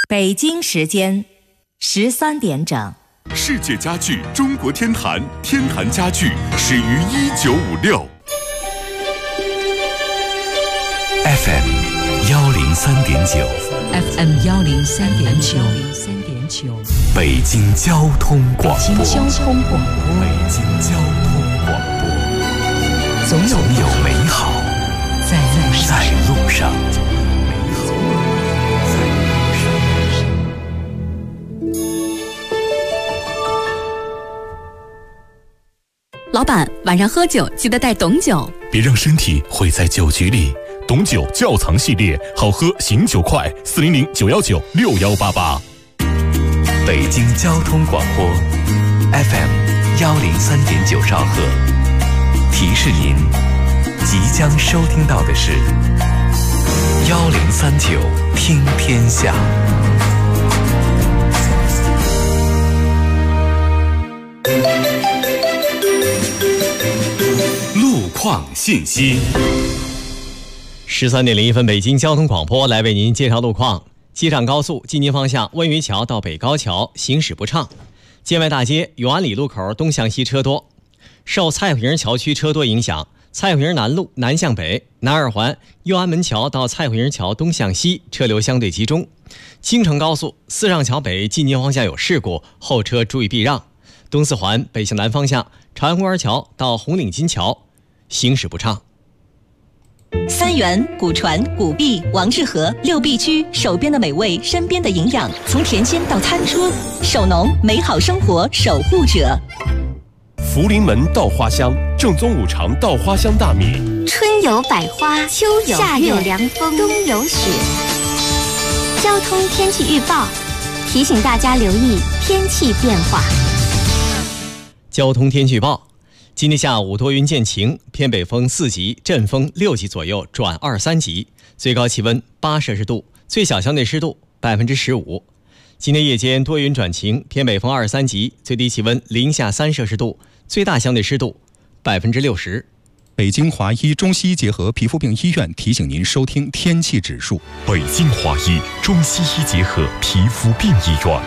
北京时间13点整。 世界家具中国天坛，天坛家具始于1956。 FM 103.9 FM 103.9 北京交通广播。 北京交通广播。 北京交通广播。总有美好在路上。 老板，晚上喝酒记得带董酒， 别让身体毁在酒局里。董酒窖藏系列，好喝醒酒快，400-919-6188。 北京交通广播 FM 103.9兆赫，提示您即将收听到的是1039听天下。 路况信息。 13点01分，北京交通广播来为您介绍路况。机场高速济宁方向温榆桥到北高桥行驶不畅，建外大街永安里路口东向西车多。受蔡慧营桥区车多影响，蔡慧营南路南向北、南二环右安门桥到蔡慧营桥东向西车流相对集中。京承高速四上桥北济宁方向有事故，后车注意避让。东四环北向南方向朝阳公园桥到红领巾桥行驶不畅。 三元、古传、古币、王致和6必居，手边的美味，身边的营养，从田间到餐桌，守农，美好生活守护者。 福临门稻花香，正宗五常稻花香大米。 春有百花，秋有夏有凉风，冬有雪。交通天气预报提醒大家留意天气变化。 交通天气预报。今天下午多云见晴，偏北风4级，阵风6级左右转2、3级，最高气温8摄氏度，最小相对湿度15%。今天夜间多云转晴，偏北风2、3级，最低气温零下3摄氏度，最大相对湿度60%。 北京华医中西医结合皮肤病医院提醒您收听天气指数。 北京华医中西医结合皮肤病医院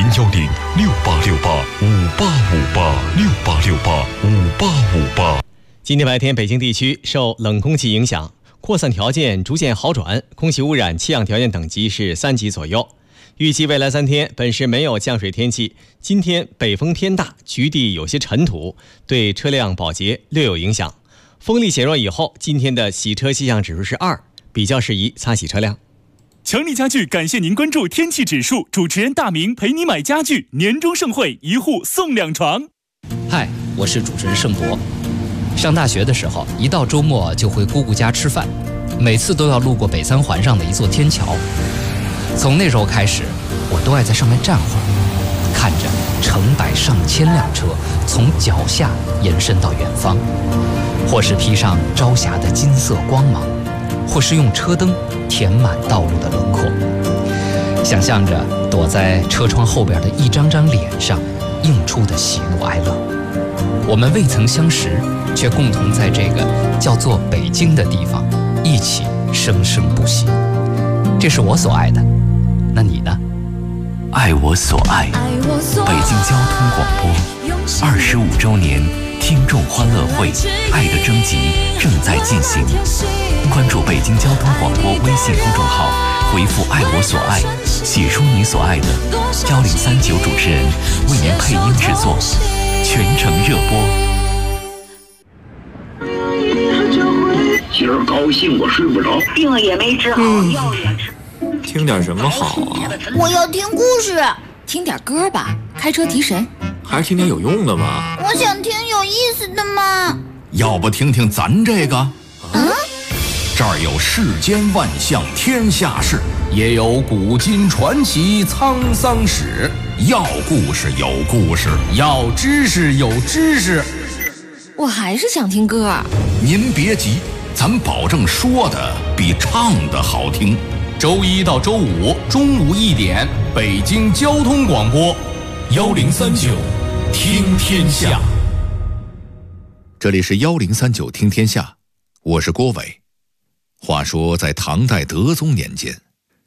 ，010-6868-5858，6868-5858。 今天白天北京地区受冷空气影响，扩散条件逐渐好转，空气污染气象条件等级是3级左右。预计未来3天本市没有降水天气，今天北风偏大，局地有些尘土，对车辆保洁略有影响。风力减弱以后，今天的洗车气象指数是2，比较适宜擦洗车辆。 强力家具感谢您关注天气指数，主持人大明陪你买家具，年终盛会1户送2床。 嗨，我是主持人盛博。上大学的时候，一到周末就回姑姑家吃饭，每次都要路过北3环上的一座天桥。从那时候开始，我都爱在上面站会儿，看着成百上千辆车从脚下延伸到远方，或是披上朝霞的金色光芒，或是用车灯填满道路的轮廓，想象着躲在车窗后边的一张张脸上映出的喜怒哀乐。我们未曾相识，却共同在这个叫做北京的地方一起生生不息。这是我所爱的，那你呢？ 爱我所爱，北京交通广播25周年听众欢乐会爱的征集正在进行，关注北京交通广播微信公众号，回复爱我所爱，写出你所爱的，1039主持人为您配音制作，全程热播。 今儿高兴我睡不着， 病也没治好，药也吃。 听点什么好啊？ 我要听故事。 听点歌吧，开车提神。 还是听点有用的吧。 我想听有意思的嘛。 要不听听咱这个？这儿有世间万象天下事，也有古今传奇沧桑史。要故事有故事，要知识有知识。 我还是想听歌。 您别急，咱保证说的比唱的好听。周1到周5中午1点，北京交通广播1039听天下。这里是1039听天下，我是郭伟。话说在唐代德宗年间，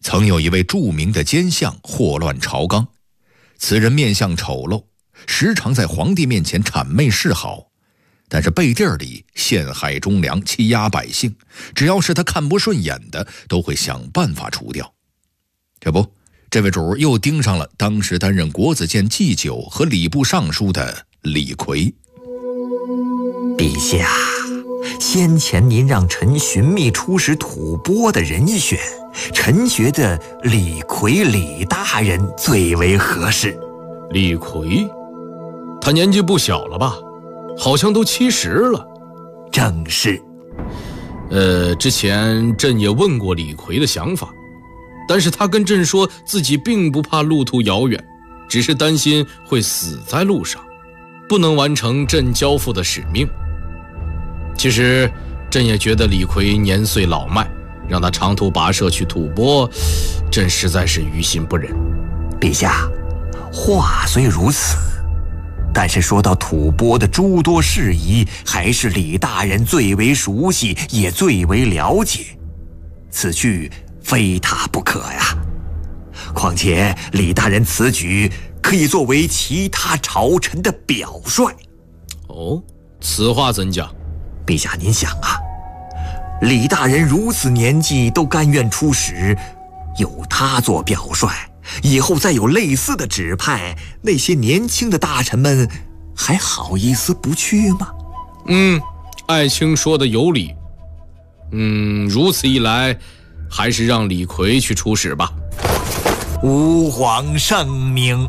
曾有一位著名的奸相祸乱朝纲，此人面相丑陋，时常在皇帝面前谄媚示好，但是背地里陷害忠良，欺压百姓，只要是他看不顺眼的，都会想办法除掉。这不，这位主又盯上了当时担任国子监祭酒和礼部尚书的李逵。 陛下，先前您让臣寻觅出使吐蕃的人选，臣觉得李逵李大人最为合适。 李逵？他年纪不小了吧？好像都70了。 正是。 之前朕也问过李逵的想法，但是他跟朕说自己并不怕路途遥远，只是担心会死在路上，不能完成朕交付的使命。其实朕也觉得李逵年岁老迈，让他长途跋涉去吐蕃，朕实在是于心不忍。 陛下，话虽如此，但是说到吐蕃的诸多事宜，还是李大人最为熟悉，也最为了解。此去非他不可呀。况且李大人此举可以作为其他朝臣的表率。 哦，此话怎讲？ 陛下您想啊，李大人如此年纪都甘愿出使，有他做表率，以后再有类似的指派，那些年轻的大臣们还好意思不去吗？ 爱卿说的有理。如此一来，还是让李逵去出使吧。 吾皇圣明。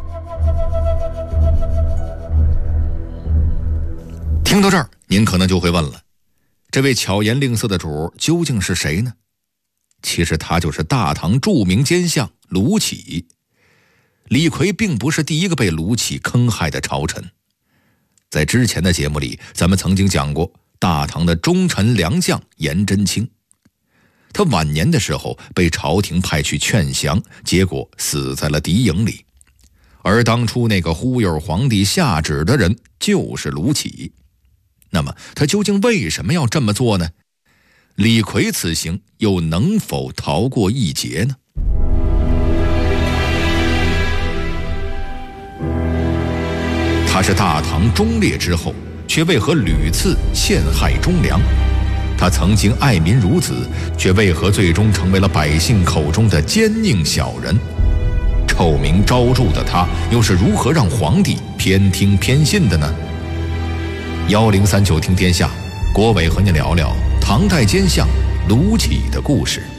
听到这儿，您可能就会问了，这位巧言令色的主究竟是谁呢？其实他就是大唐著名奸相卢杞。李逵并不是第一个被卢杞坑害的朝臣，在之前的节目里，咱们曾经讲过大唐的忠臣良将颜真卿。他晚年的时候被朝廷派去劝降，结果死在了敌营里。而当初那个忽悠皇帝下旨的人就是卢杞。那么他究竟为什么要这么做呢？李逵此行又能否逃过一劫呢？他是大唐忠烈之后，却为何屡次陷害忠良？他曾经爱民如子，却为何最终成为了百姓口中的奸佞小人？臭名昭著的他，又是如何让皇帝偏听偏信的呢？1039听天下，国伟和您聊聊唐代奸相卢杞的故事。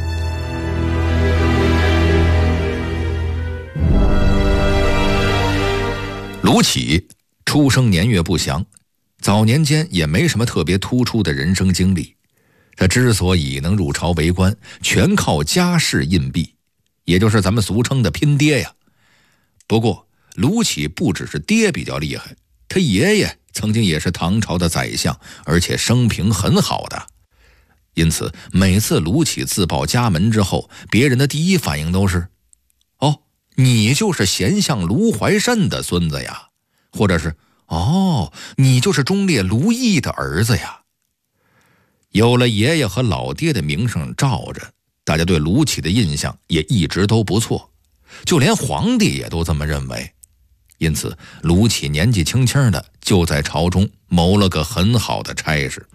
卢杞出生年月不详，早年间也没什么特别突出的人生经历。他之所以能入朝为官，全靠家世印币，也就是咱们俗称的拼爹呀。不过卢杞不只是爹比较厉害，他爷爷曾经也是唐朝的宰相，而且生平很好的。因此每次卢杞自报家门之后，别人的第一反应都是：哦，你就是贤相卢怀慎的孙子呀，或者是哦，你就是忠烈卢毅的儿子呀。有了爷爷和老爹的名声罩着，大家对卢杞的印象也一直都不错，就连皇帝也都这么认为。因此卢杞年纪轻轻的就在朝中谋了个很好的差事。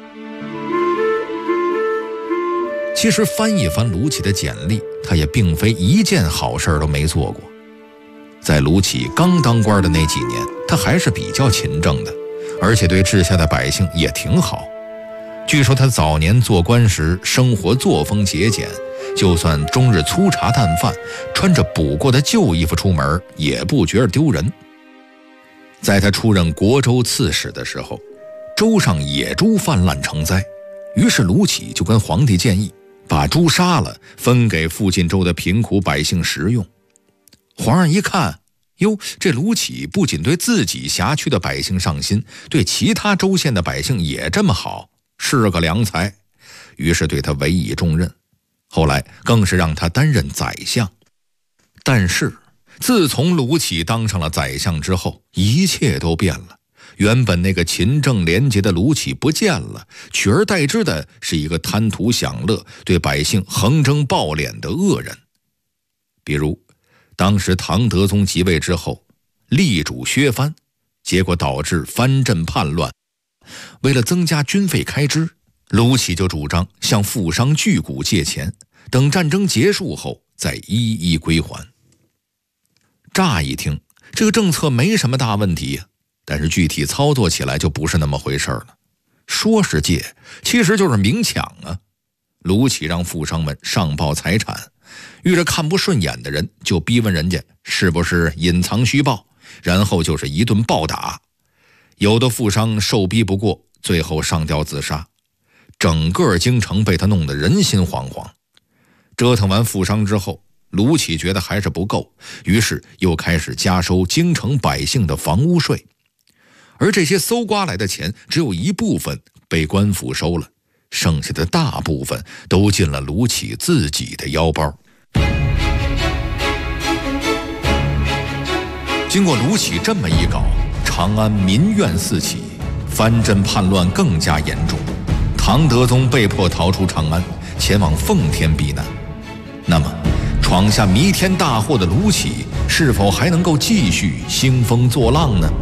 其实翻一翻卢杞的简历，他也并非一件好事都没做过。在卢杞刚当官的那几年，他还是比较勤政的，而且对治下的百姓也挺好。据说他早年做官时生活作风节俭，就算终日粗茶淡饭，穿着补过的旧衣服出门也不觉得丢人。在他出任国州刺史的时候，州上野猪泛滥成灾，于是卢杞就跟皇帝建议把猪杀了，分给附近州的贫苦百姓食用。皇上一看，哟，这卢杞不仅对自己辖区的百姓上心，对其他州县的百姓也这么好，是个良才，于是对他委以重任。后来更是让他担任宰相。但是自从卢杞当上了宰相之后，一切都变了。 原本那个勤政廉洁的卢杞不见了，取而代之的是一个贪图享乐、对百姓横征暴敛的恶人。比如当时唐德宗即位之后，力主削藩，结果导致藩镇叛乱。为了增加军费开支，卢杞就主张向富商巨贾借钱，等战争结束后再一一归还。乍一听，这个政策没什么大问题，但是具体操作起来就不是那么回事了。说是借，其实就是明抢啊！卢杞让富商们上报财产，遇着看不顺眼的人就逼问人家是不是隐藏虚报，然后就是一顿暴打。有的富商受逼不过，最后上吊自杀。整个京城被他弄得人心惶惶。折腾完富商之后，卢杞觉得还是不够，于是又开始加收京城百姓的房屋税。而这些搜刮来的钱只有一部分被官府收了，剩下的大部分都进了卢杞自己的腰包。经过卢杞这么一搞，长安民怨四起，藩镇叛乱更加严重。唐德宗被迫逃出长安，前往奉天避难。那么闯下弥天大祸的卢杞是否还能够继续兴风作浪呢？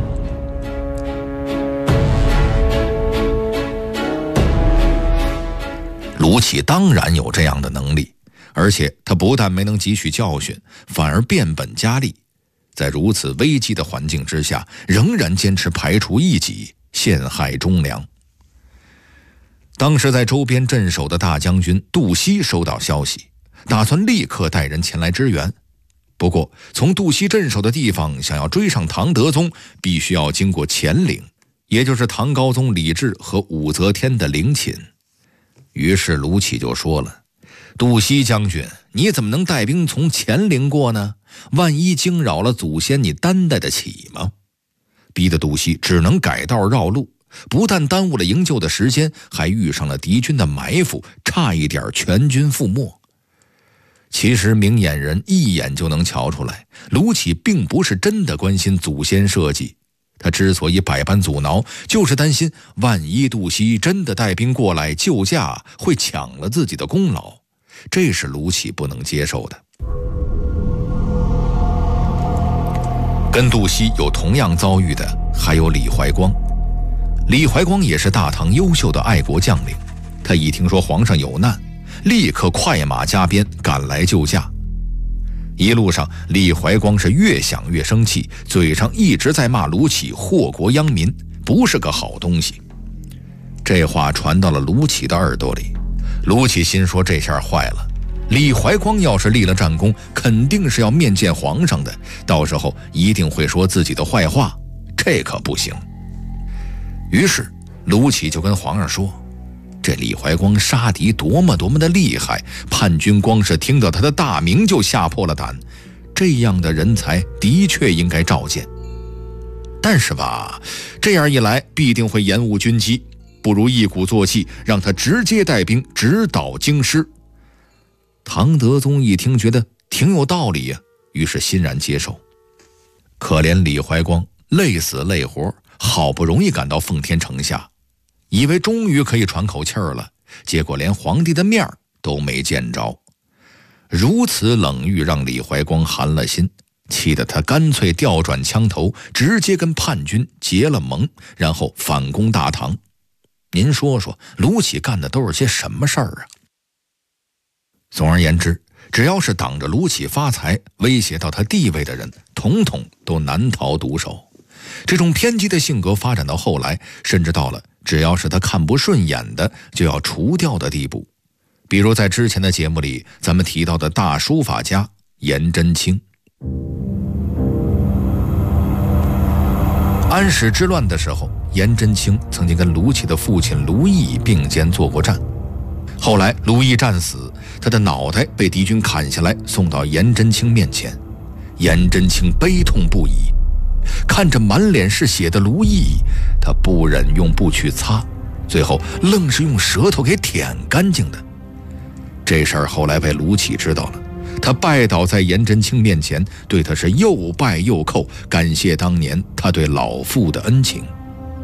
卢杞当然有这样的能力，而且他不但没能汲取教训，反而变本加厉。在如此危机的环境之下，仍然坚持排除异己，陷害忠良。当时在周边镇守的大将军杜锡收到消息，打算立刻带人前来支援。不过从杜锡镇守的地方想要追上唐德宗，必须要经过乾陵，也就是唐高宗李治和武则天的陵寝。于是卢杞就说了，杜锡将军，你怎么能带兵从乾陵过呢？万一惊扰了祖先，你担待得起吗？逼得杜锡只能改道绕路，不但耽误了营救的时间，还遇上了敌军的埋伏，差一点全军覆没。其实明眼人一眼就能瞧出来，卢杞并不是真的关心祖先社稷，他之所以百般阻挠，就是担心万一杜锡真的带兵过来救驾，会抢了自己的功劳，这是卢杞不能接受的。跟杜锡有同样遭遇的还有李怀光。李怀光也是大唐优秀的爱国将领，他一听说皇上有难，立刻快马加鞭赶来救驾。一路上，李怀光是越想越生气，嘴上一直在骂卢杞祸国殃民，不是个好东西。这话传到了卢杞的耳朵里，卢杞心说这下坏了，李怀光要是立了战功，肯定是要面见皇上的，到时候一定会说自己的坏话，这可不行。于是卢杞就跟皇上说，这李怀光杀敌多么的厉害，叛军光是听到他的大名就吓破了胆，这样的人才的确应该召见。但是吧，这样一来必定会延误军机，不如一鼓作气让他直接带兵直捣京师。唐德宗一听觉得挺有道理呀，于是欣然接受。可怜李怀光累死累活，好不容易赶到奉天城下，以为终于可以喘口气儿了，结果连皇帝的面都没见着。如此冷遇让李怀光寒了心，气得他干脆调转枪头，直接跟叛军结了盟，然后反攻大唐。您说说，卢杞干的都是些什么事儿啊？总而言之，只要是挡着卢杞发财，威胁到他地位的人，统统都难逃毒手。这种偏激的性格发展到后来，甚至到了只要是他看不顺眼的就要除掉的地步。比如在之前的节目里咱们提到的大书法家颜真卿。安史之乱的时候，颜真卿曾经跟卢杞的父亲卢毅并肩作过战。后来卢毅战死，他的脑袋被敌军砍下来送到颜真卿面前，颜真卿悲痛不已，看着满脸是血的卢毅，他不忍用布去擦，最后愣是用舌头给舔干净的。这事儿后来被卢杞知道了，他拜倒在颜真卿面前，对他是又拜又叩，感谢当年他对老父的恩情。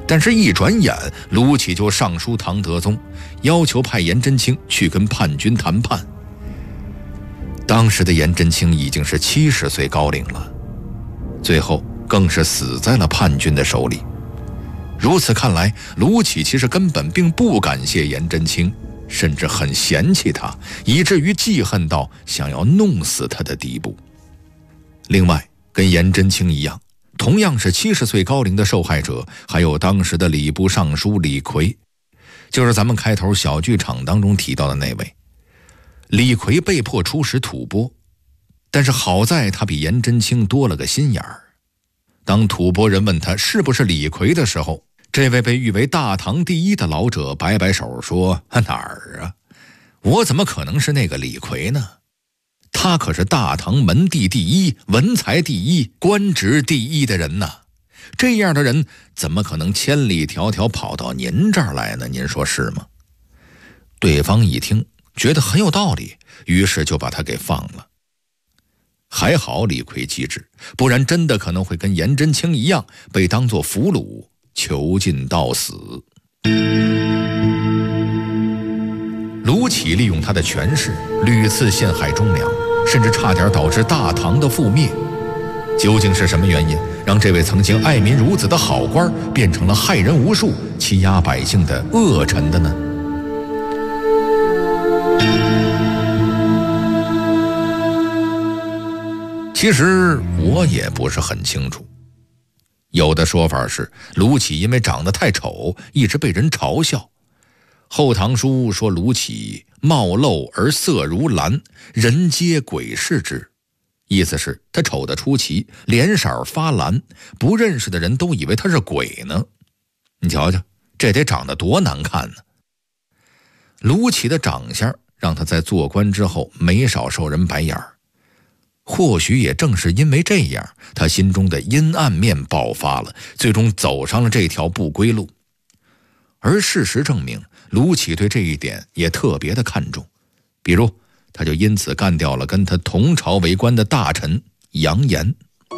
但是一转眼，卢杞就上书唐德宗，要求派颜真卿去跟叛军谈判。当时的颜真卿已经是70岁高龄了，最后更是死在了叛军的手里。如此看来，卢杞其实根本并不感谢颜真卿，甚至很嫌弃他，以至于记恨到想要弄死他的地步。另外，跟颜真卿一样，同样是70岁高龄的受害者，还有当时的礼部尚书李逵，就是咱们开头小剧场当中提到的那位。李逵被迫出使吐蕃，但是好在他比颜真卿多了个心眼儿。当吐蕃人问他是不是李逵的时候，这位被誉为大唐第一的老者摆摆手说：哪儿啊，我怎么可能是那个李逵呢？他可是大唐门第第一、文才第一、官职第一的人呐，这样的人怎么可能千里迢迢跑到您这儿来呢？您说是吗？对方一听觉得很有道理，于是就把他给放了。还好李逵机智，不然真的可能会跟颜真卿一样被当作俘虏囚禁到死。卢杞利用他的权势，屡次陷害忠良，甚至差点导致大唐的覆灭。究竟是什么原因，让这位曾经爱民如子的好官变成了害人无数、欺压百姓的恶臣的呢？其实我也不是很清楚。有的说法是卢杞因为长得太丑，一直被人嘲笑。后唐书说卢杞貌陋而色如蓝，人皆鬼视之，意思是他丑得出奇，脸色发蓝，不认识的人都以为他是鬼呢。你瞧瞧，这得长得多难看呢。卢杞的长相让他在做官之后没少受人白眼儿。或许也正是因为这样，他心中的阴暗面爆发了，最终走上了这条不归路。而事实证明，卢杞对这一点也特别的看重，比如他就因此干掉了跟他同朝为官的大臣杨炎。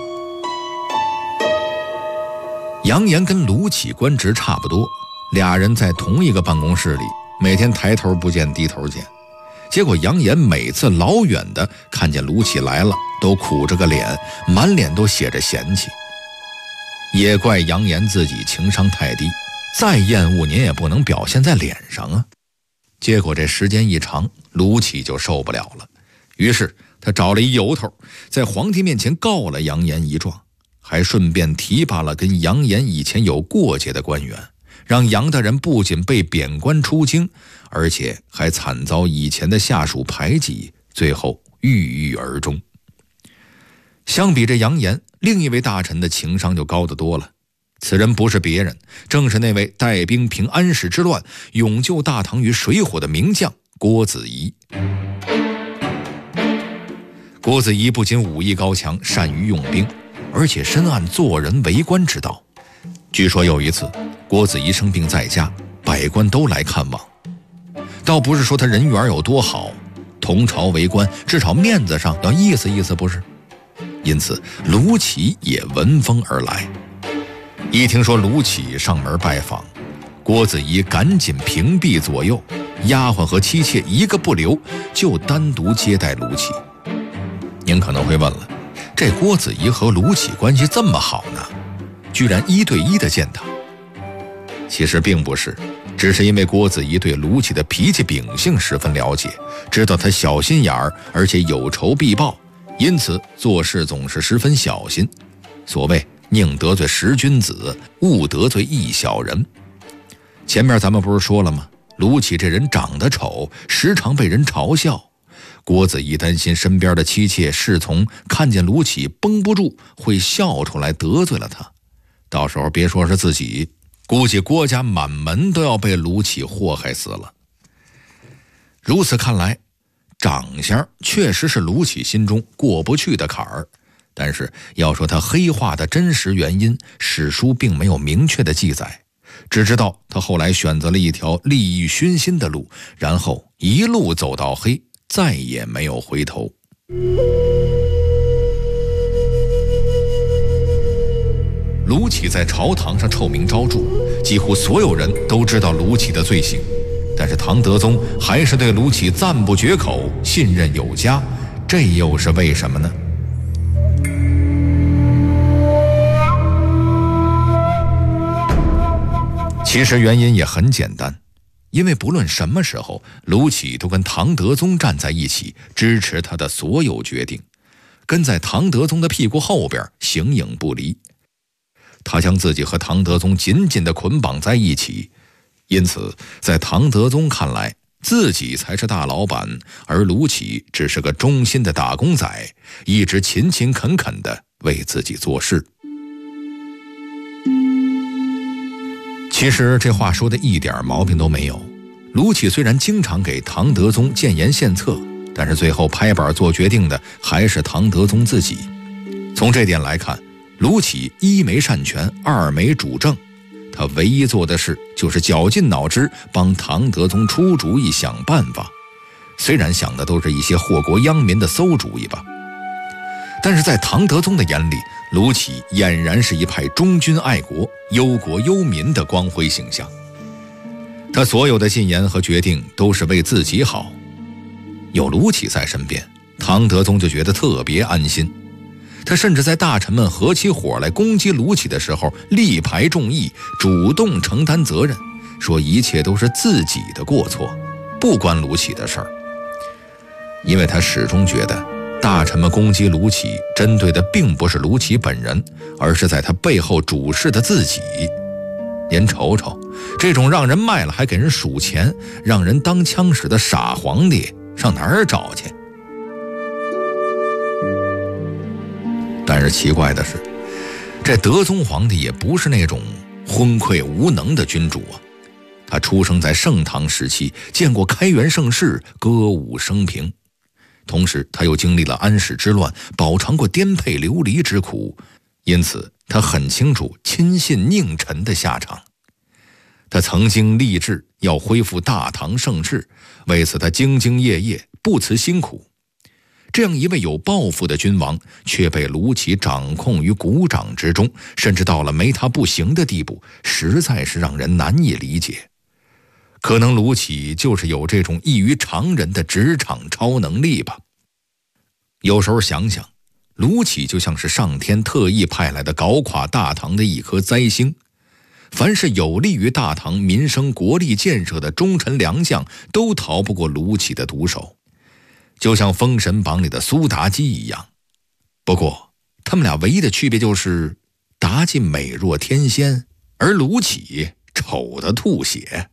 杨炎跟卢杞官职差不多，俩人在同一个办公室里，每天抬头不见低头见。结果杨炎每次老远的看见卢杞来了，都苦着个脸，满脸都写着嫌弃。也怪杨炎自己情商太低，再厌恶您也不能表现在脸上啊。结果这时间一长，卢杞就受不了了，于是他找了一由头，在皇帝面前告了杨炎一状，还顺便提拔了跟杨炎以前有过节的官员，让杨大人不仅被贬官出京，而且还惨遭以前的下属排挤，最后郁郁而终。相比这杨炎，另一位大臣的情商就高得多了。此人不是别人，正是那位带兵平安史之乱，勇救大唐于水火的名将郭子仪。郭子仪不仅武艺高强，善于用兵，而且深谙做人为官之道。据说有一次，郭子仪生病在家，百官都来看望。倒不是说他人缘有多好，同朝为官，至少面子上要意思意思，不是？因此卢杞也闻风而来。一听说卢杞上门拜访，郭子仪赶紧屏蔽左右，丫鬟和妻妾一个不留，就单独接待卢杞。您可能会问了，这郭子仪和卢杞关系这么好呢，居然1对1的见他？其实并不是，只是因为郭子仪对卢杞的脾气秉性十分了解，知道他小心眼儿，而且有仇必报，因此做事总是十分小心。所谓宁得罪10君子，勿得罪1小人。前面咱们不是说了吗？卢杞这人长得丑，时常被人嘲笑。郭子仪担心身边的妻妾侍从看见卢杞绷不住，会笑出来得罪了他，到时候别说是自己，估计郭家满门都要被卢杞祸害死了。如此看来，长相确实是卢杞心中过不去的坎儿，但是要说他黑化的真实原因，史书并没有明确的记载，只知道他后来选择了一条利益熏心的路，然后一路走到黑，再也没有回头。 卢杞在朝堂上臭名昭著，几乎所有人都知道卢杞的罪行，但是唐德宗还是对卢杞赞不绝口，信任有加，这又是为什么呢？其实原因也很简单，因为不论什么时候，卢杞都跟唐德宗站在一起，支持他的所有决定，跟在唐德宗的屁股后边，形影不离。他将自己和唐德宗紧紧地捆绑在一起，因此在唐德宗看来，自己才是大老板，而卢杞只是个忠心的打工仔，一直勤勤恳恳地为自己做事。其实这话说的一点毛病都没有，卢杞虽然经常给唐德宗建言献策，但是最后拍板做决定的还是唐德宗自己。从这点来看，卢杞一没擅权，二没主政，他唯一做的事就是绞尽脑汁帮唐德宗出主意想办法，虽然想的都是一些祸国殃民的馊主意吧，但是在唐德宗的眼里，卢杞俨然是一派忠君爱国、忧国忧民的光辉形象。他所有的进言和决定都是为自己好，有卢杞在身边，唐德宗就觉得特别安心。他甚至在大臣们合起伙来攻击卢杞的时候，力排众议，主动承担责任，说一切都是自己的过错，不关卢杞的事儿。因为他始终觉得大臣们攻击卢杞针对的并不是卢杞本人，而是在他背后主事的自己。您瞅瞅，这种让人卖了还给人数钱，让人当枪使的傻皇帝上哪儿找去？但是奇怪的是，这德宗皇帝也不是那种昏聩无能的君主啊。他出生在盛唐时期，见过开元盛世，歌舞升平，同时他又经历了安史之乱，饱尝过颠沛流离之苦，因此他很清楚亲信佞臣的下场。他曾经立志要恢复大唐盛世，为此他兢兢业业，不辞辛苦。这样一位有抱负的君王，却被卢杞掌控于股掌之中，甚至到了没他不行的地步，实在是让人难以理解。可能卢杞就是有这种异于常人的职场超能力吧。有时候想想，卢杞就像是上天特意派来的搞垮大唐的一颗灾星，凡是有利于大唐民生国力建设的忠臣良将，都逃不过卢杞的毒手，就像《封神榜》里的苏妲己一样。不过他们俩唯一的区别就是妲己美若天仙，而卢杞丑得吐血。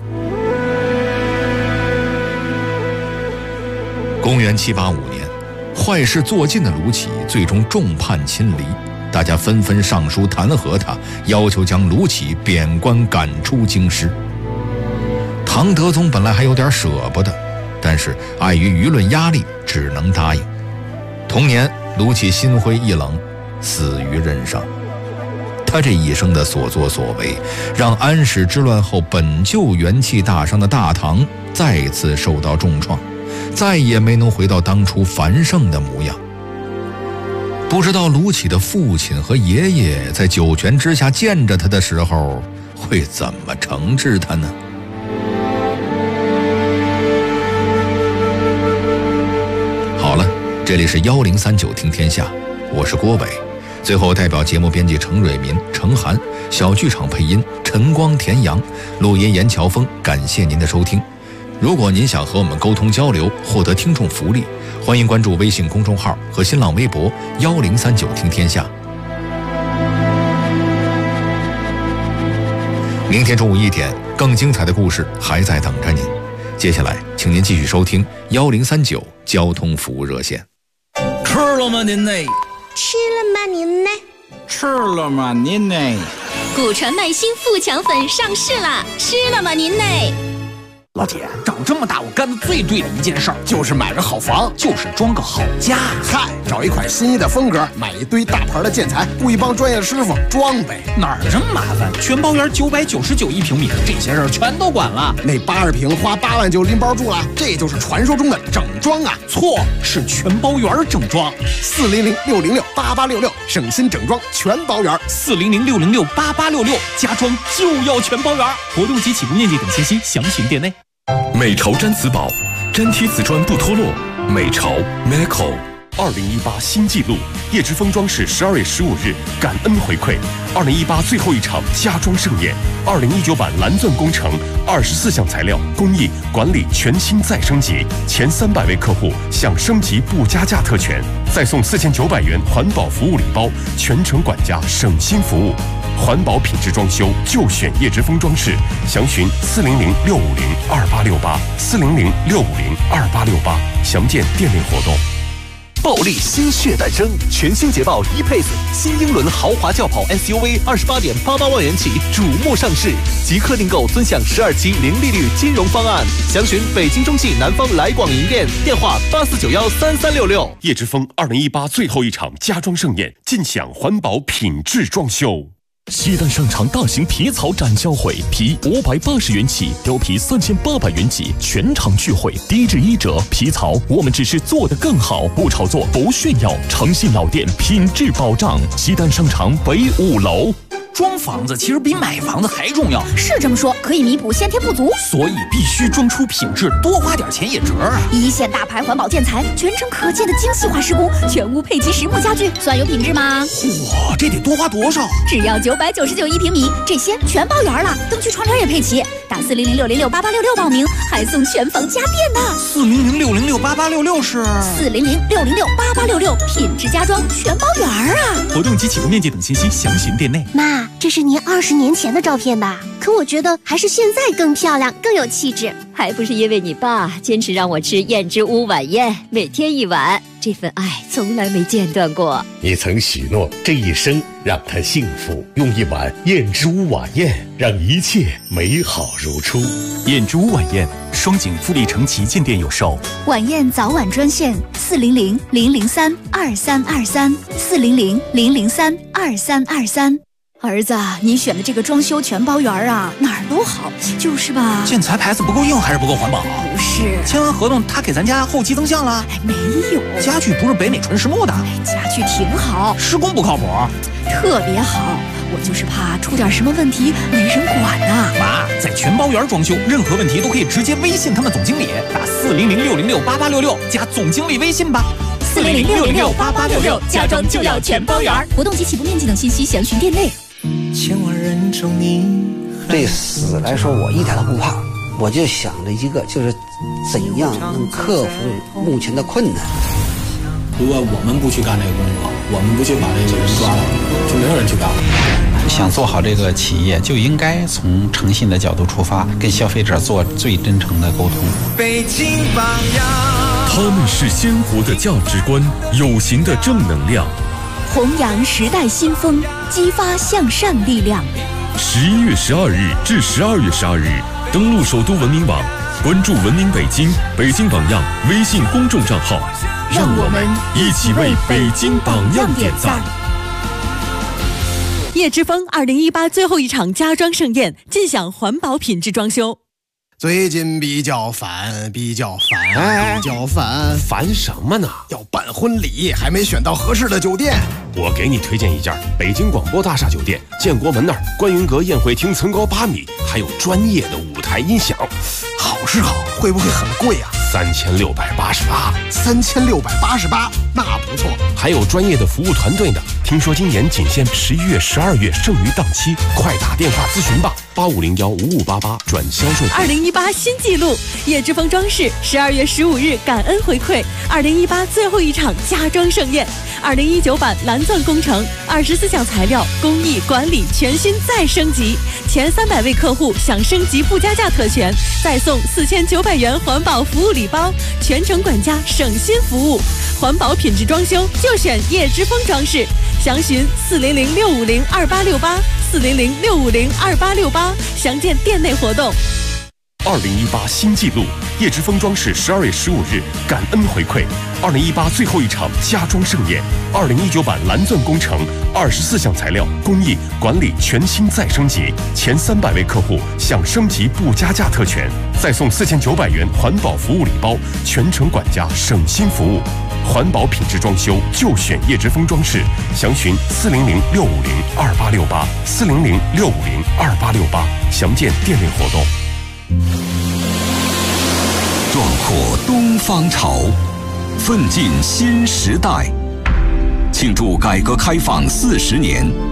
公元785年，坏事做尽的卢杞最终众叛亲离，大家纷纷上书弹劾他，要求将卢杞贬官赶出京师。唐德宗本来还有点舍不得，但是碍于舆论压力，只能答应。同年，卢杞心灰意冷，死于任上。他这一生的所作所为，让安史之乱后本就元气大伤的大唐再次受到重创，再也没能回到当初繁盛的模样。不知道卢杞的父亲和爷爷在九泉之下见着他的时候，会怎么惩治他呢？好了，这里是1039听天下，我是郭伟。最后代表节目编辑程蕊民、程涵，小剧场配音陈光、田阳，录音严乔峰。感谢您的收听。如果您想和我们沟通交流，获得听众福利，欢迎关注微信公众号和新浪微博1039听天下。明天中午1点，更精彩的故事还在等着您。接下来，请您继续收听1039交通服务热线。 吃了吗您呢？ 吃了吗您呢？ 吃了吗您呢？ 古传麦新富强粉上市啦！吃了吗您呢？ 老铁，长这么大我干的最对的一件事儿，就是买个好房，就是装个好家。 嗨，找一款心仪的风格，买一堆大牌的建材，雇一帮专业的师傅装呗。 哪儿这么麻烦？全包圆999一平米，这些事儿全都管了。 那80平花8万就拎包住了，这就是传说中的整装啊？ 错，是全包圆整装。 400-606-8866，省心整装全包圆。 400-606-8866，家装就要全包圆。活动及起步面积等信息详询店内。 美潮毡瓷宝，粘贴瓷砖不脱落。美潮 Meco。2018新纪录，叶之峰装饰12月15日感恩回馈，2018最后一场家装盛宴，2019版蓝钻工程，24项材料工艺管理全新再升级，前300位客户享升级不加价特权，再送4900元环保服务礼包，全程管家省心服务，环保品质装修就选叶之峰装饰，详询400-650-2868，400-650-2868，详见店内活动。 暴力新血诞生，全新捷豹E-Pace 新英伦豪华轿跑 SUV28.88万元起瞩目上市，即刻订购尊享12期零利率金融方案，详询北京中汽南方来广营店，电话84913366。 叶之峰2018最后一场家装盛宴，尽享环保品质装修。 西单商场大型皮草展销会，皮580元起，貂皮3800元起，全场聚会，低至1折。皮草我们只是做得更好，不炒作，不炫耀，诚信老店，品质保障。西单商场北5楼。 装房子其实比买房子还重要， 是这么说，可以弥补先天不足， 所以必须装出品质，多花点钱也值啊！ 一线大牌环保建材，全程可见的精细化施工，全屋配齐实木家具，算有品质吗？ 哇，这得多花多少？ 只要999一平米，这些全包圆了，灯具窗帘也配齐。打400-606-8866报名，还送全房家电呢。 400-606-8866是 400-606-8866，品质家装全包圆啊！ 活动及起步面积等信息详询店内。 妈，这是您20年前的照片吧？可我觉得还是现在更漂亮，更有气质。 还不是因为你爸坚持让我吃燕之屋晚宴，每天1碗，这份爱从来没间断过。 你曾许诺这一生让他幸福，用1碗燕之屋晚宴让一切美好如初。 燕之屋晚宴，双井富力城旗舰店有售。 晚宴早晚专线400-003-2323，400-003-2323。儿子，你选的这个装修全包圆啊，哪儿都好，就是吧？ 建材牌子不够硬还是不够环保？ 不是， 签完合同他给咱家后期增项了？ 没有， 家具不是北美纯实木的。 家具挺好， 施工不靠谱， 特别好。我就是怕出点什么问题没人管呢。 妈，在全包圆装修，任何问题都可以直接微信他们总经理，打400-606-8866加总经理微信吧。 400-606-8866，家装就要全包圆。活动及起步面积等信息详询店内。 对死来说，我一点都不怕，我就想着一个，就是怎样能克服目前的困难。 如果我们不去干这个工作，我们不去把这个人抓了，就没有人去干了。 想做好这个企业，就应该从诚信的角度出发，跟消费者做最真诚的沟通。 北京榜样， 他们是鲜活的价值观，有形的正能量， 弘扬时代新风，激发向善力量。 11月12日至12月12日，登录首都文明网，关注文明北京、北京榜样微信公众账号，让我们一起为北京榜样点赞。 叶之峰2018最后一场家装盛宴，尽享环保品质装修。 最近比较烦， 烦什么呢？ 要办婚礼，还没选到合适的酒店。 我给你推荐一家北京广播大厦酒店，建国门那儿，观云阁宴会厅层高8米，还有专业的舞台音响。 好是好，会不会很贵啊 ？3688。 3688，那不错。 还有专业的服务团队呢。听说今年仅限11月、12月剩余档期，快打电话咨询吧，8501-5588转销售。 2018新纪录，叶之峰装饰12月15日感恩回馈，2018最后一场家装盛宴，2019版蓝钻工程，24项材料工艺管理全新再升级，前300位客户享升级不加价特权，再送4900元环保服务礼包，全程管家省心服务，环保品质装修就选叶之峰装饰，详询400-650-2868，400-650-2868，详见店内活动。 2018新纪录，叶之峰装饰12月15日感恩回馈2018最后一场家装盛宴，2019版蓝钻工程24项材料工艺管理全新再升级，前300位客户享升级不加价特权，再送4900元环保服务礼包，全程管家省心服务。环保品质装修就选叶之峰装饰，详询400-650-2868，400-650-2868，详见店内活动。 壮阔东方潮，奋进新时代。庆祝改革开放40年，